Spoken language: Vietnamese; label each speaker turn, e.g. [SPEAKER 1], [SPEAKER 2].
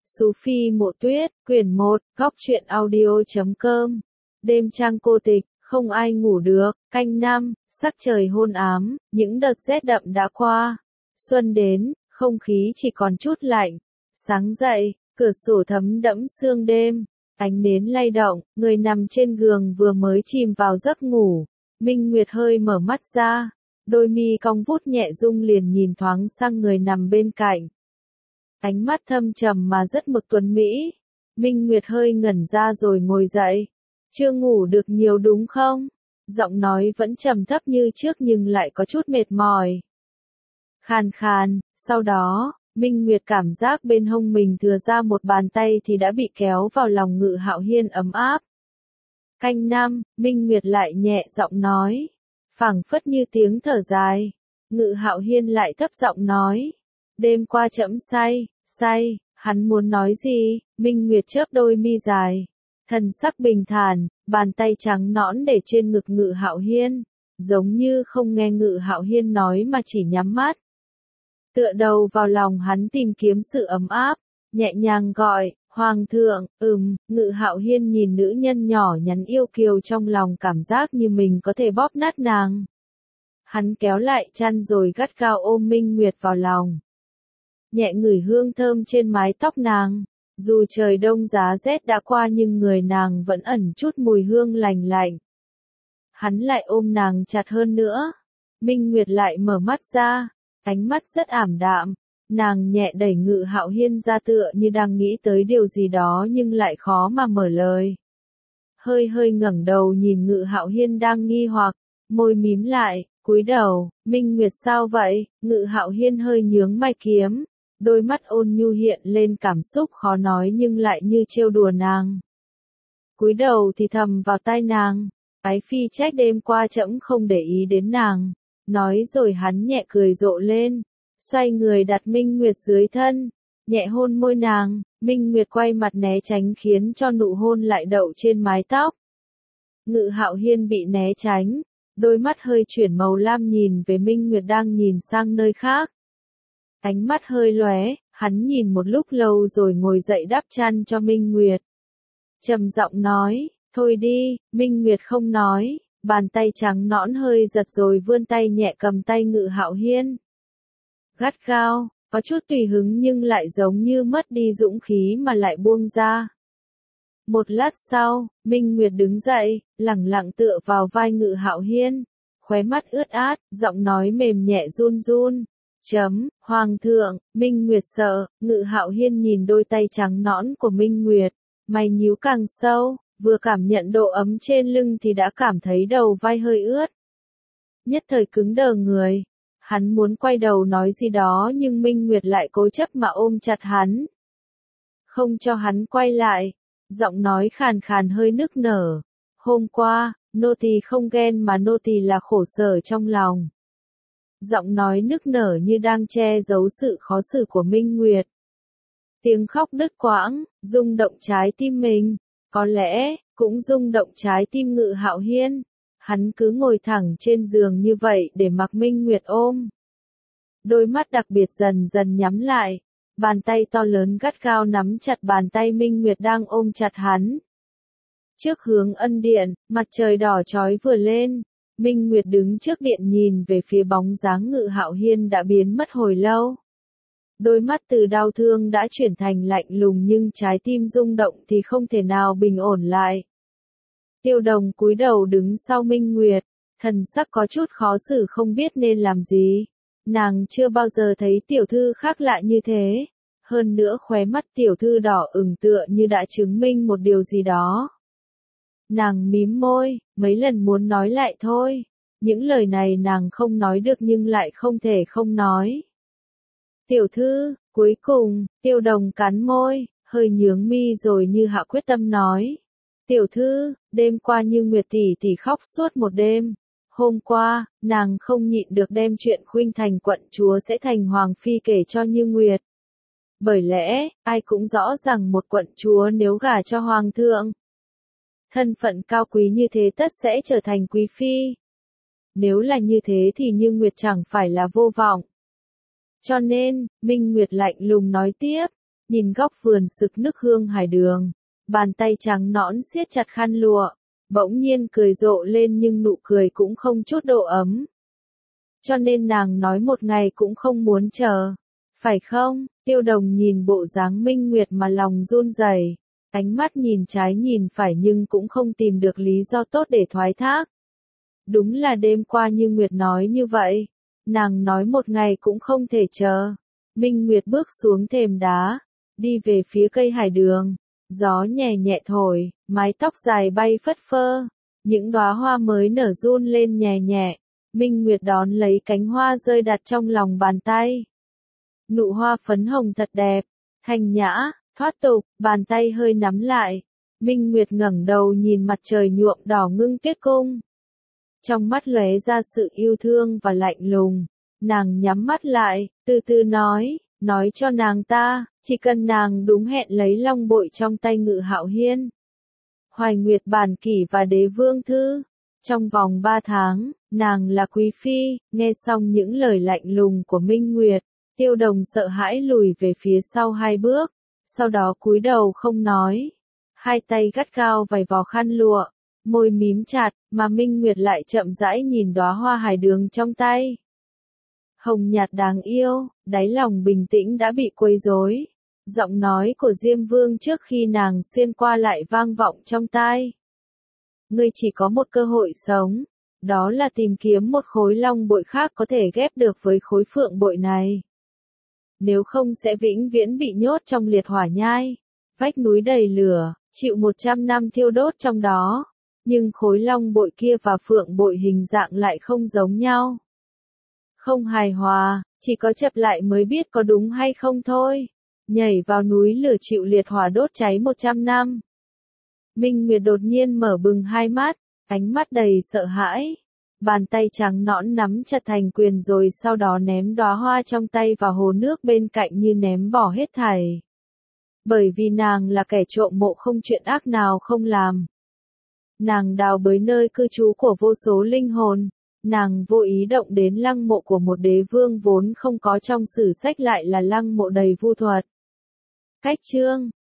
[SPEAKER 1] Sú Phi Mộ Tuyết, quyển 1, góc truyện audio.com. Đêm trăng cô tịch, không ai ngủ được, canh năm, sắc trời hôn ám, những đợt rét đậm đã qua. Xuân đến, không khí chỉ còn chút lạnh. Sáng dậy, cửa sổ thấm đẫm sương đêm, ánh nến lay động, người nằm trên giường vừa mới chìm vào giấc ngủ. Minh Nguyệt hơi mở mắt ra, đôi mi cong vút nhẹ rung liền nhìn thoáng sang người nằm bên cạnh. Ánh mắt thâm trầm mà rất mực tuấn mỹ. Minh Nguyệt hơi ngẩn ra rồi ngồi dậy. Chưa ngủ được nhiều đúng không? Giọng nói vẫn trầm thấp như trước nhưng lại có chút mệt mỏi. Khàn khàn, sau đó, Minh Nguyệt cảm giác bên hông mình thừa ra một bàn tay thì đã bị kéo vào lòng Ngự Hạo Hiên ấm áp. Canh năm, Minh Nguyệt lại nhẹ giọng nói. Phảng phất như tiếng thở dài. Ngự Hạo Hiên lại thấp giọng nói. Đêm qua trẫm say, hắn muốn nói gì? Minh Nguyệt chớp đôi mi dài. Thần sắc bình thản, bàn tay trắng nõn để trên ngực Ngự Hạo Hiên. Giống như không nghe Ngự Hạo Hiên nói mà chỉ nhắm mắt. Tựa đầu vào lòng hắn tìm kiếm sự ấm áp, nhẹ nhàng gọi, Hoàng thượng, Ngự Hạo Hiên nhìn nữ nhân nhỏ nhắn yêu kiều trong lòng cảm giác như mình có thể bóp nát nàng. Hắn kéo lại chăn rồi gắt gao ôm Minh Nguyệt vào lòng. Nhẹ ngửi hương thơm trên mái tóc nàng, dù trời đông giá rét đã qua nhưng người nàng vẫn ẩn chút mùi hương lành lạnh. Hắn lại ôm nàng chặt hơn nữa. Minh Nguyệt lại mở mắt ra, ánh mắt rất ảm đạm, nàng nhẹ đẩy Ngự Hạo Hiên ra tựa như đang nghĩ tới điều gì đó nhưng lại khó mà mở lời. Hơi ngẩng đầu nhìn Ngự Hạo Hiên đang nghi hoặc, môi mím lại, cúi đầu, Minh Nguyệt sao vậy? Ngự Hạo Hiên hơi nhướng mày kiếm. Đôi mắt ôn nhu hiện lên cảm xúc khó nói nhưng lại như trêu đùa nàng. Cúi đầu thì thầm vào tai nàng, ái phi trách đêm qua trẫm không để ý đến nàng. Nói rồi hắn nhẹ cười rộ lên, xoay người đặt Minh Nguyệt dưới thân, nhẹ hôn môi nàng. Minh Nguyệt quay mặt né tránh khiến cho nụ hôn lại đậu trên mái tóc. Ngự Hạo Hiên bị né tránh, đôi mắt hơi chuyển màu lam nhìn về Minh Nguyệt đang nhìn sang nơi khác. Ánh mắt hơi lóe, hắn nhìn một lúc lâu rồi ngồi dậy đắp chăn cho Minh Nguyệt. Trầm giọng nói, thôi đi. Minh Nguyệt không nói, bàn tay trắng nõn hơi giật rồi vươn tay nhẹ cầm tay Ngự Hạo Hiên. Gắt gao, có chút tùy hứng nhưng lại giống như mất đi dũng khí mà lại buông ra. Một lát sau, Minh Nguyệt đứng dậy, lẳng lặng tựa vào vai Ngự Hạo Hiên, khóe mắt ướt át, giọng nói mềm nhẹ run run. Hoàng thượng, Minh Nguyệt sợ. Ngự Hạo Hiên nhìn đôi tay trắng nõn của Minh Nguyệt, mày nhíu càng sâu, vừa cảm nhận độ ấm trên lưng thì đã cảm thấy đầu vai hơi ướt. Nhất thời cứng đờ người, hắn muốn quay đầu nói gì đó nhưng Minh Nguyệt lại cố chấp mà ôm chặt hắn. Không cho hắn quay lại, giọng nói khàn khàn hơi nức nở. Hôm qua, nô tỳ không ghen mà nô tỳ là khổ sở trong lòng. Giọng nói nức nở như đang che giấu sự khó xử của Minh Nguyệt. Tiếng khóc đứt quãng, rung động trái tim mình, có lẽ, cũng rung động trái tim Ngự Hạo Hiên. Hắn cứ ngồi thẳng trên giường như vậy để mặc Minh Nguyệt ôm. Đôi mắt đặc biệt dần dần nhắm lại, bàn tay to lớn gắt gao nắm chặt bàn tay Minh Nguyệt đang ôm chặt hắn. Trước hướng ân điện, mặt trời đỏ chói vừa lên. Minh Nguyệt đứng trước điện nhìn về phía bóng dáng Ngự Hạo Hiên đã biến mất hồi lâu. Đôi mắt từ đau thương đã chuyển thành lạnh lùng nhưng trái tim rung động thì không thể nào bình ổn lại. Tiêu Đồng cúi đầu đứng sau Minh Nguyệt, thần sắc có chút khó xử không biết nên làm gì. Nàng chưa bao giờ thấy tiểu thư khác lạ như thế. Hơn nữa khóe mắt tiểu thư đỏ ửng tựa như đã chứng minh một điều gì đó. Nàng mím môi, mấy lần muốn nói lại thôi. Những lời này nàng không nói được nhưng lại không thể không nói. Tiểu thư, cuối cùng, Tiêu Đồng cắn môi, hơi nhướng mi rồi như hạ quyết tâm nói. Tiểu thư, đêm qua Như Nguyệt tỷ tỷ khóc suốt một đêm. Hôm qua, nàng không nhịn được đem chuyện Khuynh Thành quận chúa sẽ thành hoàng phi kể cho Như Nguyệt. Bởi lẽ, ai cũng rõ rằng một quận chúa nếu gả cho hoàng thượng, thân phận cao quý như thế tất sẽ trở thành quý phi. Nếu là như thế thì Như Nguyệt chẳng phải là vô vọng. Cho nên, Minh Nguyệt lạnh lùng nói tiếp, nhìn góc vườn sực nức hương hải đường, bàn tay trắng nõn siết chặt khăn lụa, bỗng nhiên cười rộ lên nhưng nụ cười cũng không chút độ ấm. Cho nên nàng nói một ngày cũng không muốn chờ. Phải không? Tiêu Đồng nhìn bộ dáng Minh Nguyệt mà lòng run rẩy, ánh mắt nhìn trái nhìn phải nhưng cũng không tìm được lý do tốt để thoái thác. Đúng là đêm qua như Nguyệt nói như vậy, nàng nói một ngày cũng không thể chờ. Minh Nguyệt bước xuống thềm đá, đi về phía cây hải đường, gió nhẹ nhẹ thổi, mái tóc dài bay phất phơ, những đóa hoa mới nở run lên nhẹ nhẹ. Minh Nguyệt đón lấy cánh hoa rơi đặt trong lòng bàn tay. Nụ hoa phấn hồng thật đẹp, thanh nhã, thoát tục, bàn tay hơi nắm lại. Minh Nguyệt ngẩng đầu nhìn mặt trời nhuộm đỏ ngưng tuyết cung. Trong mắt lóe ra sự yêu thương và lạnh lùng, nàng nhắm mắt lại, từ từ nói cho nàng ta, chỉ cần nàng đúng hẹn lấy long bội trong tay Ngự Hạo Hiên, Hoài Nguyệt Bản Kỷ và Đế Vương Thư. Trong vòng 3 tháng, nàng là quý phi. Nghe xong những lời lạnh lùng của Minh Nguyệt, Tiêu Đồng sợ hãi lùi về phía sau 2 bước, sau đó cúi đầu không nói. Hai tay gắt gao vầy vò khăn lụa, môi mím chặt, mà Minh Nguyệt lại chậm rãi nhìn đóa hoa hải đường trong tay. Hồng nhạt đáng yêu, đáy lòng bình tĩnh đã bị quấy rối. Giọng nói của Diêm Vương trước khi nàng xuyên qua lại vang vọng trong tai. Ngươi chỉ có một cơ hội sống, đó là tìm kiếm một khối long bội khác có thể ghép được với khối phượng bội này. Nếu không sẽ vĩnh viễn bị nhốt trong liệt hỏa nhai, vách núi đầy lửa, chịu 100 năm thiêu đốt trong đó. Nhưng khối long bội kia và phượng bội hình dạng lại không giống nhau. Không hài hòa, chỉ có chập lại mới biết có đúng hay không thôi. Nhảy vào núi lửa chịu liệt hỏa đốt cháy 100 năm. Minh Nguyệt đột nhiên mở bừng hai mắt, ánh mắt đầy sợ hãi. Bàn tay trắng nõn nắm chặt thành quyền rồi sau đó ném đóa hoa trong tay vào hồ nước bên cạnh như ném bỏ hết thảy. Bởi vì nàng là kẻ trộm mộ không chuyện ác nào không làm. Nàng đào bới nơi cư trú của vô số linh hồn. Nàng vô ý động đến lăng mộ của một đế vương vốn không có trong sử sách lại là lăng mộ đầy vu thuật. Cách chương